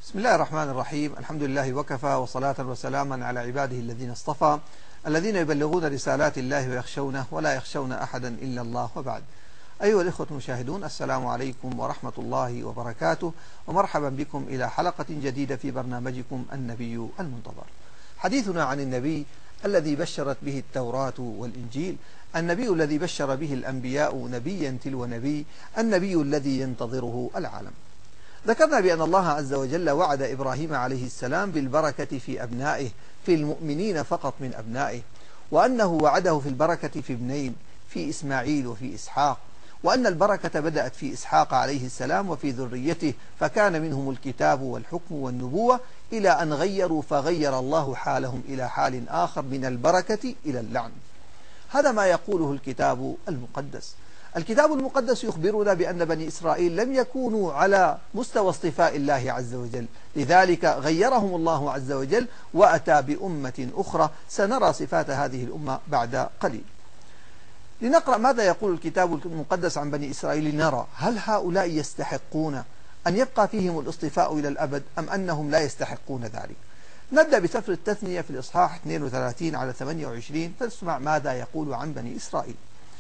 بسم الله الرحمن الرحيم. الحمد لله وكفى، وصلاة وسلاما على عباده الذين اصطفى الذين يبلغون رسالات الله ويخشونه ولا يخشون أحدا إلا الله، وبعد. أيها الإخوة المشاهدون، السلام عليكم ورحمة الله وبركاته، ومرحبا بكم إلى حلقة جديدة في برنامجكم النبي المنتظر. حديثنا عن النبي الذي بشرت به التوراة والإنجيل، النبي الذي بشر به الأنبياء نبيا تلو نبي، النبي الذي ينتظره العالم. ذكرنا بأن الله عز وجل وعد إبراهيم عليه السلام بالبركة في أبنائه، في المؤمنين فقط من أبنائه، وأنه وعده في البركة في ابنين، في إسماعيل وفي إسحاق، وأن البركة بدأت في إسحاق عليه السلام وفي ذريته، فكان منهم الكتاب والحكم والنبوة، إلى أن غيروا فغير الله حالهم إلى حال آخر من البركة إلى اللعن. هذا ما يقوله الكتاب المقدس. الكتاب المقدس يخبرنا بأن بني إسرائيل لم يكونوا على مستوى اصطفاء الله عز وجل، لذلك غيرهم الله عز وجل وأتى بأمة أخرى. سنرى صفات هذه الأمة بعد قليل. لنقرأ ماذا يقول الكتاب المقدس عن بني إسرائيل، لنرى هل هؤلاء يستحقون أن يبقى فيهم الاصطفاء إلى الأبد أم أنهم لا يستحقون ذلك. نبدأ بسفر التثنية في الإصحاح 32 على 28، فنسمع ماذا يقول عن بني إسرائيل.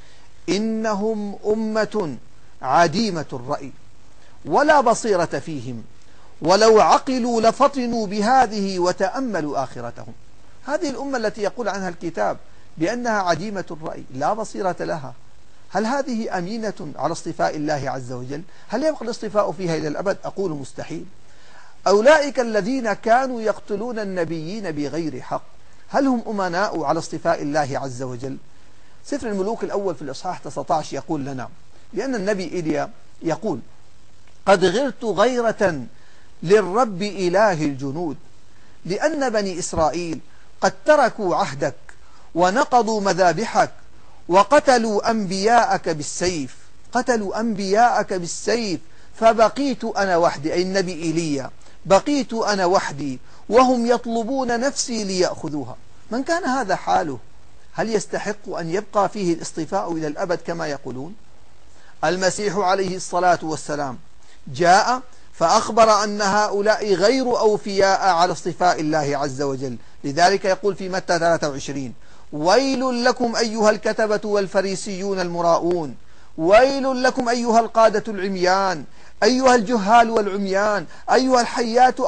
إنهم أمة عديمة الرأي ولا بصيرة فيهم، ولو عقلوا لفطنوا بهذه وتأملوا آخرتهم. هذه الأمة التي يقول عنها الكتاب بأنها عديمة الرأي لا بصيرة لها، هل هذه أمينة على اصطفاء الله عز وجل؟ هل يبقى الاصطفاء فيها إلى الأبد؟ أقول مستحيل. أولئك الذين كانوا يقتلون النبيين بغير حق، هل هم أمناء على اصطفاء الله عز وجل؟ سفر الملوك الأول في الإصحاح 19 يقول لنا بأن النبي إيليا يقول: قد غرت غيرة للرب إله الجنود، لأن بني إسرائيل قد تركوا عهدك ونقضوا مذابحك وقتلوا أنبياءك بالسيف. قتلوا أنبياءك بالسيف فبقيت أنا وحدي، أي النبي إيليا، بقيت أنا وحدي وهم يطلبون نفسي ليأخذوها. من كان هذا حاله هل يستحق أن يبقى فيه الاصطفاء إلى الأبد كما يقولون؟ المسيح عليه الصلاة والسلام جاء فأخبر أن هؤلاء غير أوفياء على اصطفاء الله عز وجل، لذلك يقول في متى 23: ويل لكم أيها الكتبة والفريسيون المراؤون، ويل لكم أيها القادة العميان، أيها الجهال والعميان، أيها الحيات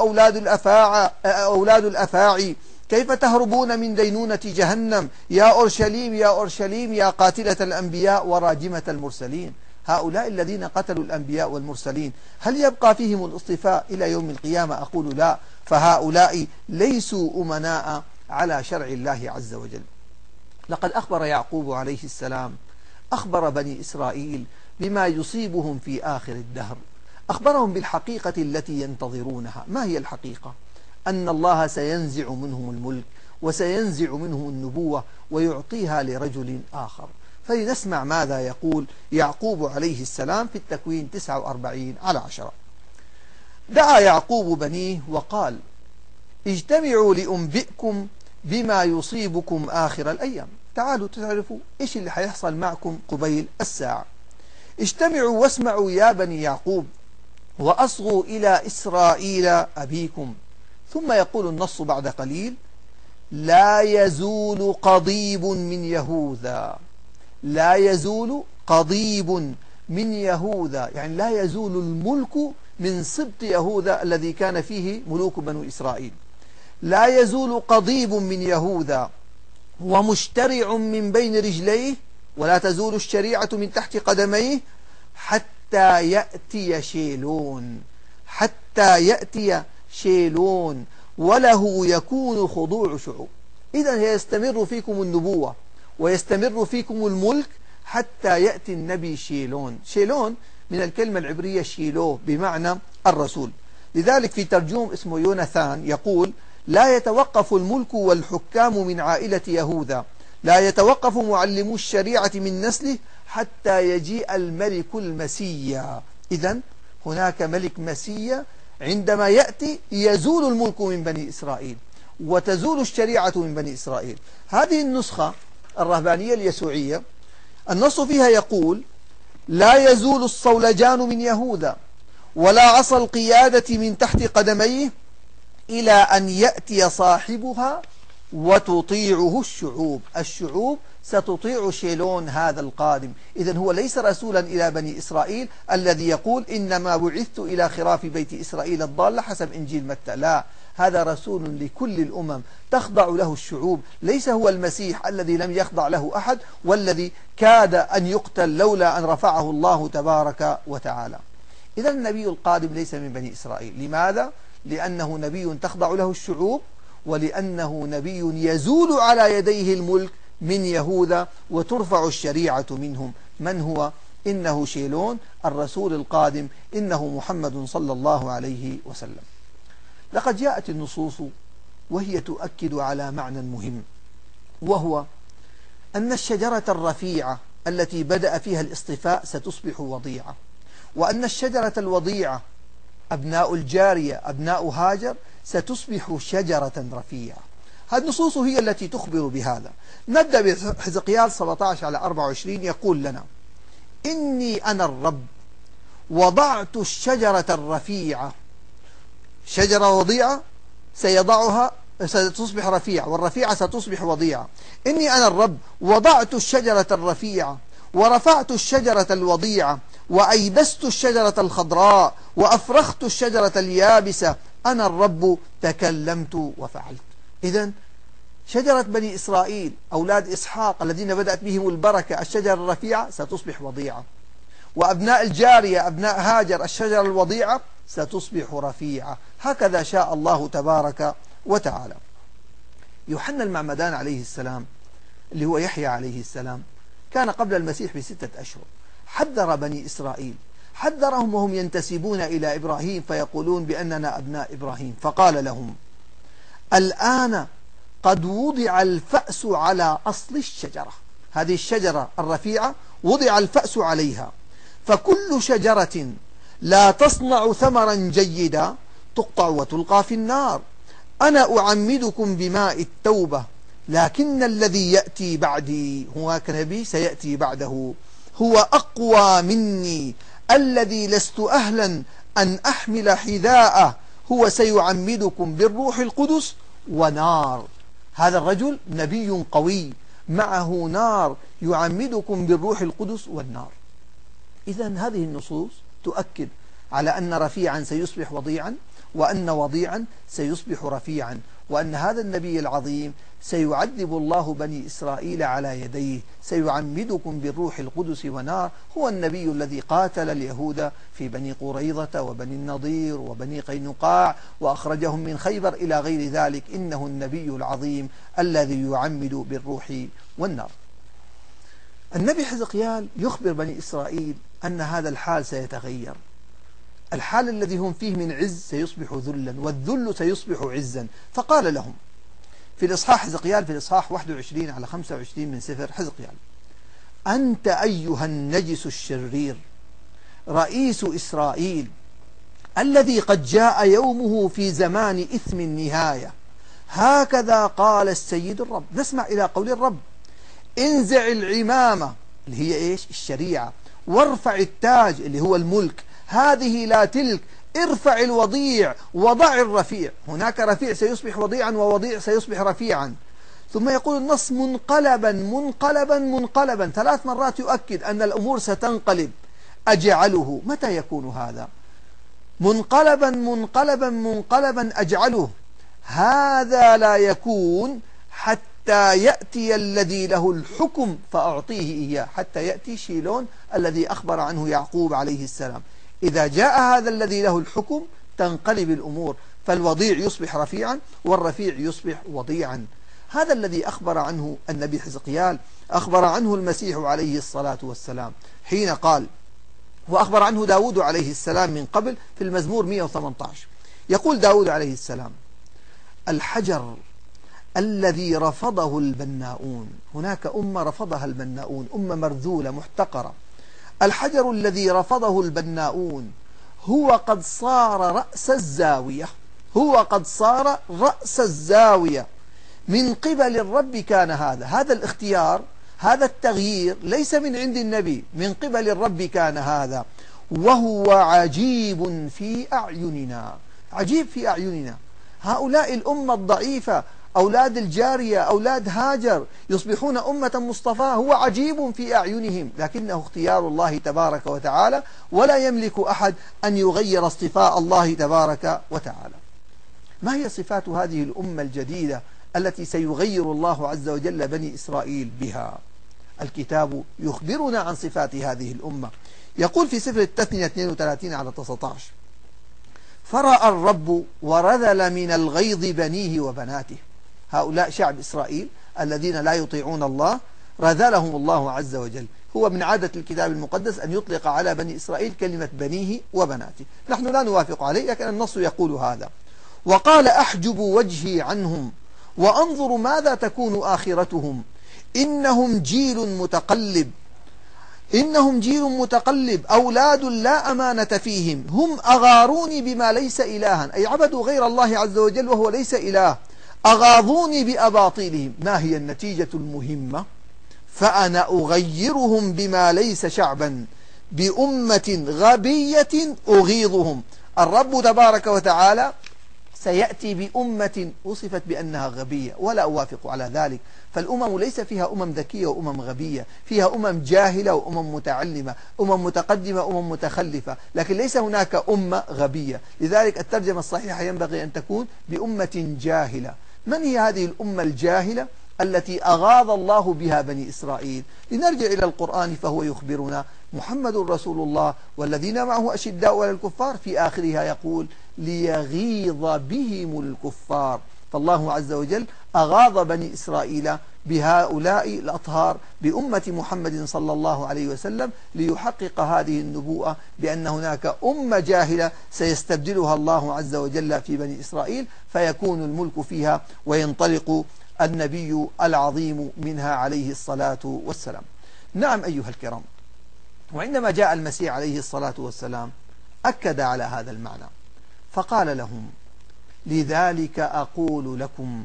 أولاد الأفاعي، كيف تهربون من دينونة جهنم؟ يا أورشليم يا أورشليم يا قاتلة الأنبياء وراجمة المرسلين. هؤلاء الذين قتلوا الأنبياء والمرسلين هل يبقى فيهم الاصطفاء إلى يوم القيامة؟ أقول لا، فهؤلاء ليسوا أمناء على شرع الله عز وجل. لقد أخبر يعقوب عليه السلام، أخبر بني إسرائيل بما يصيبهم في آخر الدهر، أخبرهم بالحقيقة التي ينتظرونها. ما هي الحقيقة؟ أن الله سينزع منهم الملك وسينزع منهم النبوة ويعطيها لرجل آخر. فلنسمع ماذا يقول يعقوب عليه السلام في التكوين 49 على 10. دعا يعقوب بنيه وقال: اجتمعوا لأنبئكم بما يصيبكم آخر الأيام. تعالوا تعرفوا إيش اللي حيحصل معكم قبيل الساعة. اجتمعوا واسمعوا يا بني يعقوب، وأصغوا إلى إسرائيل أبيكم. ثم يقول النص بعد قليل: لا يزول قضيب من يهوذا. لا يزول قضيب من يهوذا، يعني لا يزول الملك من سبط يهوذا الذي كان فيه ملوك بنو إسرائيل. لا يزول قضيب من يهوذا ومشترع من بين رجليه، ولا تزول الشريعة من تحت قدميه، حتى يأتي شيلون. حتى يأتي شيلون وله يكون خضوع شعوب. إذن يستمر فيكم النبوة ويستمر فيكم الملك حتى يأتي النبي شيلون. شيلون من الكلمة العبرية شيلو بمعنى الرسول. لذلك في ترجمة اسمه يوناثان يقول: لا يتوقف الملك والحكام من عائلة يهوذا، لا يتوقف معلمو الشريعة من نسله حتى يجيء الملك المسيا. إذن هناك ملك مسيا، عندما يأتي يزول الملك من بني إسرائيل وتزول الشريعة من بني إسرائيل. هذه النسخة الرهبانية اليسوعية النص فيها يقول: لا يزول الصولجان من يهوذا ولا عصا القيادة من تحت قدميه إلى أن يأتي صاحبها وتطيعه الشعوب. الشعوب ستطيع شيلون هذا القادم. إذن هو ليس رسولا إلى بني إسرائيل الذي يقول إنما بعثت إلى خراف بيت إسرائيل الضالة حسب إنجيل متى، لا، هذا رسول لكل الأمم تخضع له الشعوب. ليس هو المسيح الذي لم يخضع له أحد والذي كاد أن يقتل لولا أن رفعه الله تبارك وتعالى. إذن النبي القادم ليس من بني إسرائيل. لماذا؟ لأنه نبي تخضع له الشعوب، ولأنه نبي يزول على يديه الملك من يهوذا وترفع الشريعة منهم. من هو؟ إنه شيلون الرسول القادم، إنه محمد صلى الله عليه وسلم. لقد جاءت النصوص وهي تؤكد على معنى مهم، وهو أن الشجرة الرفيعة التي بدأ فيها الاصطفاء ستصبح وضيعة، وأن الشجرة الوضيعة أبناء الجارية أبناء هاجر ستصبح شجرة رفيعة. هذه النصوص هي التي تخبر بهذا. نبدأ بحزقيال 17-24 يقول لنا: إني أنا الرب وضعت الشجرة الرفيعة. شجرة وضيعة سيضعها ستصبح رفيعة، والرفيعة ستصبح وضيعة. إني أنا الرب وضعت الشجرة الرفيعة ورفعت الشجرة الوضيعة وأيبست الشجرة الخضراء وأفرخت الشجرة اليابسة. أنا الرب تكلمت وفعلت. إذن شجرة بني إسرائيل أولاد إسحاق الذين بدأت بهم البركة الشجرة الرفيعة ستصبح وضيعة، وأبناء الجارية أبناء هاجر الشجرة الوضيعة ستصبح رفيعة. هكذا شاء الله تبارك وتعالى. يوحنا المعمدان عليه السلام اللي هو يحيى عليه السلام كان قبل المسيح ب6 أشهر، حذر بني إسرائيل، حذرهم وهم ينتسبون إلى إبراهيم فيقولون بأننا أبناء إبراهيم، فقال لهم: الآن قد وضع الفأس على أصل الشجرة. هذه الشجرة الرفيعة وضع الفأس عليها، فكل شجرة لا تصنع ثمرا جيدا تقطع وتلقى في النار. أنا أعمدكم بماء التوبة، لكن الذي يأتي بعدي، هناك نبي سيأتي بعده، هو أقوى مني الذي لست أهلا أن أحمل حذاءه، هو سيعمدكم بالروح القدس ونار. هذا الرجل نبي قوي معه نار يعمدكم بالروح القدس والنار. إذن هذه النصوص تؤكد على أن رفيعا سيصبح وضيعا، وأن وضيعا سيصبح رفيعا، وأن هذا النبي العظيم سيعذب الله بني إسرائيل على يديه، سيعمدكم بالروح القدس ونار. هو النبي الذي قاتل اليهود في بني قريظة وبني النضير وبني قينقاع وأخرجهم من خيبر إلى غير ذلك. إنه النبي العظيم الذي يعمد بالروح والنار. النبي حزقيال يخبر بني إسرائيل أن هذا الحال سيتغير. الحال الذي هم فيه من عز سيصبح ذلا، والذل سيصبح عزا. فقال لهم في الإصحاح حزقيال في الإصحاح 21-25 من سفر حزقيال: أنت أيها النجس الشرير رئيس إسرائيل الذي قد جاء يومه في زمان إثم النهاية، هكذا قال السيد الرب. نسمع إلى قول الرب: انزع العمامة اللي هي إيش؟ الشريعة، وارفع التاج اللي هو الملك، هذه لا تلك، ارفع الوضيع وضع الرفيع. هناك رفيع سيصبح وضيعا ووضيع سيصبح رفيعا. ثم يقول النص: منقلبا منقلبا منقلبا، 3 مرات يؤكد أن الأمور ستنقلب. أجعله، متى يكون هذا؟ منقلبا منقلبا منقلبا أجعله، هذا لا يكون حتى يأتي الذي له الحكم فأعطيه إياه. حتى يأتي شيلون الذي أخبر عنه يعقوب عليه السلام. إذا جاء هذا الذي له الحكم تنقلب الأمور، فالوضيع يصبح رفيعا والرفيع يصبح وضيعا. هذا الذي أخبر عنه النبي حزقيال، أخبر عنه المسيح عليه الصلاة والسلام حين قال، وأخبر عنه داود عليه السلام من قبل في المزمور 118. يقول داود عليه السلام: الحجر الذي رفضه البناؤون. هناك أمة رفضها البناؤون، أمة مرذولة محتقرة. الحجر الذي رفضه البناؤون هو قد صار رأس الزاوية، هو قد صار رأس الزاوية. من قبل الرب كان هذا الاختيار، هذا التغيير ليس من عند النبي، من قبل الرب كان هذا. وهو عجيب في أعيننا. عجيب في أعيننا. هؤلاء الأمة الضعيفة، أولاد الجارية، أولاد هاجر، يصبحون أمة مصطفاة، هو عجيب في أعينهم، لكنه اختيار الله تبارك وتعالى، ولا يملك أحد أن يغير اصطفاء الله تبارك وتعالى. ما هي صفات هذه الأمة الجديدة التي سيغير الله عز وجل بني إسرائيل بها؟ الكتاب يخبرنا عن صفات هذه الأمة. يقول في سفر التثنية 32 على 19: فرأى الرب ورذل من الغيظ بنيه وبناته. هؤلاء شعب إسرائيل الذين لا يطيعون الله رذلهم الله عز وجل. هو من عادة الكتاب المقدس أن يطلق على بني إسرائيل كلمة بنيه وبناته، نحن لا نوافق عليه، لكن النص يقول هذا. وقال أحجب وجهي عنهم وأنظر ماذا تكون آخرتهم، إنهم جيل متقلب أولاد لا أمانة فيهم، هم أغاروني بما ليس إلها، أي عبدوا غير الله عز وجل وهو ليس إله، أغاظوني بأباطيلهم. ما هي النتيجة المهمة؟ فأنا أغيرهم بما ليس شعبا بأمة غبية أغيظهم. الرب تبارك وتعالى سيأتي بأمة وصفت بأنها غبية، ولا أوافق على ذلك. فالأمم ليس فيها أمم ذكية وأمم غبية، فيها أمم جاهلة وأمم متعلمة، أمم متقدمة وأمم متخلفة، لكن ليس هناك أمة غبية. لذلك الترجمة الصحيحة ينبغي أن تكون بأمة جاهلة. من هي هذه الأمة الجاهلة التي أغاظ الله بها بني إسرائيل؟ لنرجع إلى القرآن فهو يخبرنا: محمد رسول الله والذين معه أشداء على الكفار، في آخرها يقول: ليغيظ بهم الكفار. فالله عز وجل أغاظ بني إسرائيل بهؤلاء الأطهار بأمة محمد صلى الله عليه وسلم ليحقق هذه النبوءة بأن هناك أمة جاهلة سيستبدلها الله عز وجل في بني إسرائيل، فيكون الملك فيها وينطلق النبي العظيم منها عليه الصلاة والسلام. نعم أيها الكرام، وعندما جاء المسيح عليه الصلاة والسلام أكد على هذا المعنى، فقال لهم: لذلك أقول لكم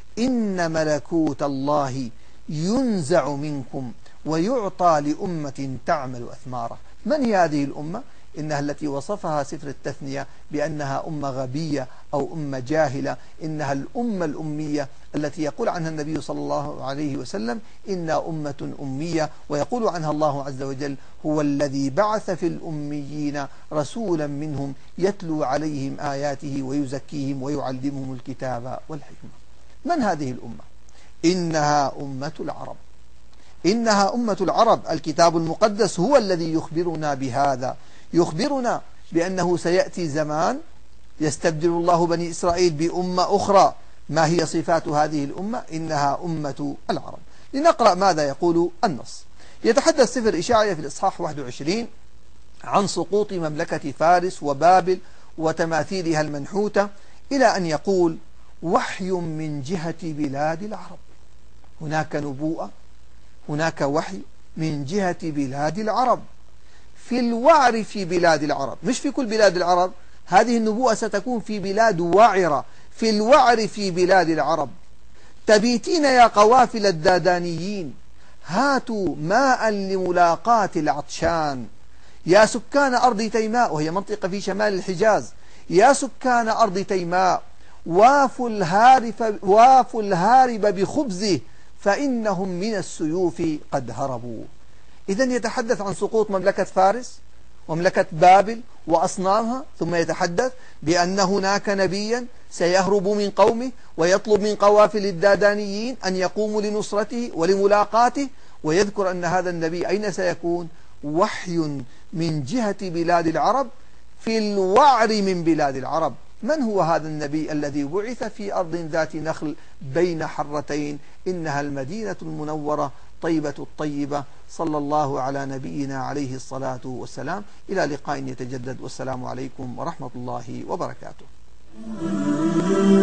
إن ملكوت الله ينزع منكم ويعطى لأمة تعمل أثماره. من هي هذه الأمة؟ إنها التي وصفها سفر التثنية بأنها أمة غبية أو أمة جاهلة، إنها الأمة الأمية التي يقول عنها النبي صلى الله عليه وسلم: إنا أمة أمية، ويقول عنها الله عز وجل: هو الذي بعث في الأميين رسولا منهم يتلو عليهم آياته ويزكيهم ويعلمهم الكتاب والحكمة. من هذه الأمة؟ إنها أمة العرب. إنها أمة العرب. الكتاب المقدس هو الذي يخبرنا بهذا، يخبرنا بأنه سيأتي زمان يستبدل الله بني إسرائيل بأمة أخرى. ما هي صفات هذه الأمة؟ إنها أمة العرب. لنقرأ ماذا يقول النص. يتحدث سفر إشعياء في الإصحاح 21 عن سقوط مملكة فارس وبابل وتماثيلها المنحوتة، إلى أن يقول: وحي من جهة بلاد العرب. هناك نبوءة، هناك وحي من جهة بلاد العرب، في الوعر في بلاد العرب، مش في كل بلاد العرب. هذه النبوءة ستكون في بلاد وعرة، في الوعر في بلاد العرب. تبيتين يا قوافل الدادانيين، هاتوا ماء لملاقاة العطشان. يا سكان أرض تيماء، وهي منطقة في شمال الحجاز، يا سكان أرض تيماء، وافوا الهارب بخبزه فإنهم من السيوف قد هربوا. إذن يتحدث عن سقوط مملكة فارس ومملكة بابل وأصنامها، ثم يتحدث بأن هناك نبيا سيهرب من قومه ويطلب من قوافل الدادانيين أن يقوموا لنصرته ولملاقاته، ويذكر أن هذا النبي أين سيكون؟ وحي من جهة بلاد العرب في الوعر من بلاد العرب. من هو هذا النبي الذي بعث في أرض ذات نخل بين حرتين؟ إنها المدينة المنورة طيبة الطيبة. صلى الله على نبينا عليه الصلاة والسلام. إلى لقاء يتجدد، والسلام عليكم ورحمة الله وبركاته.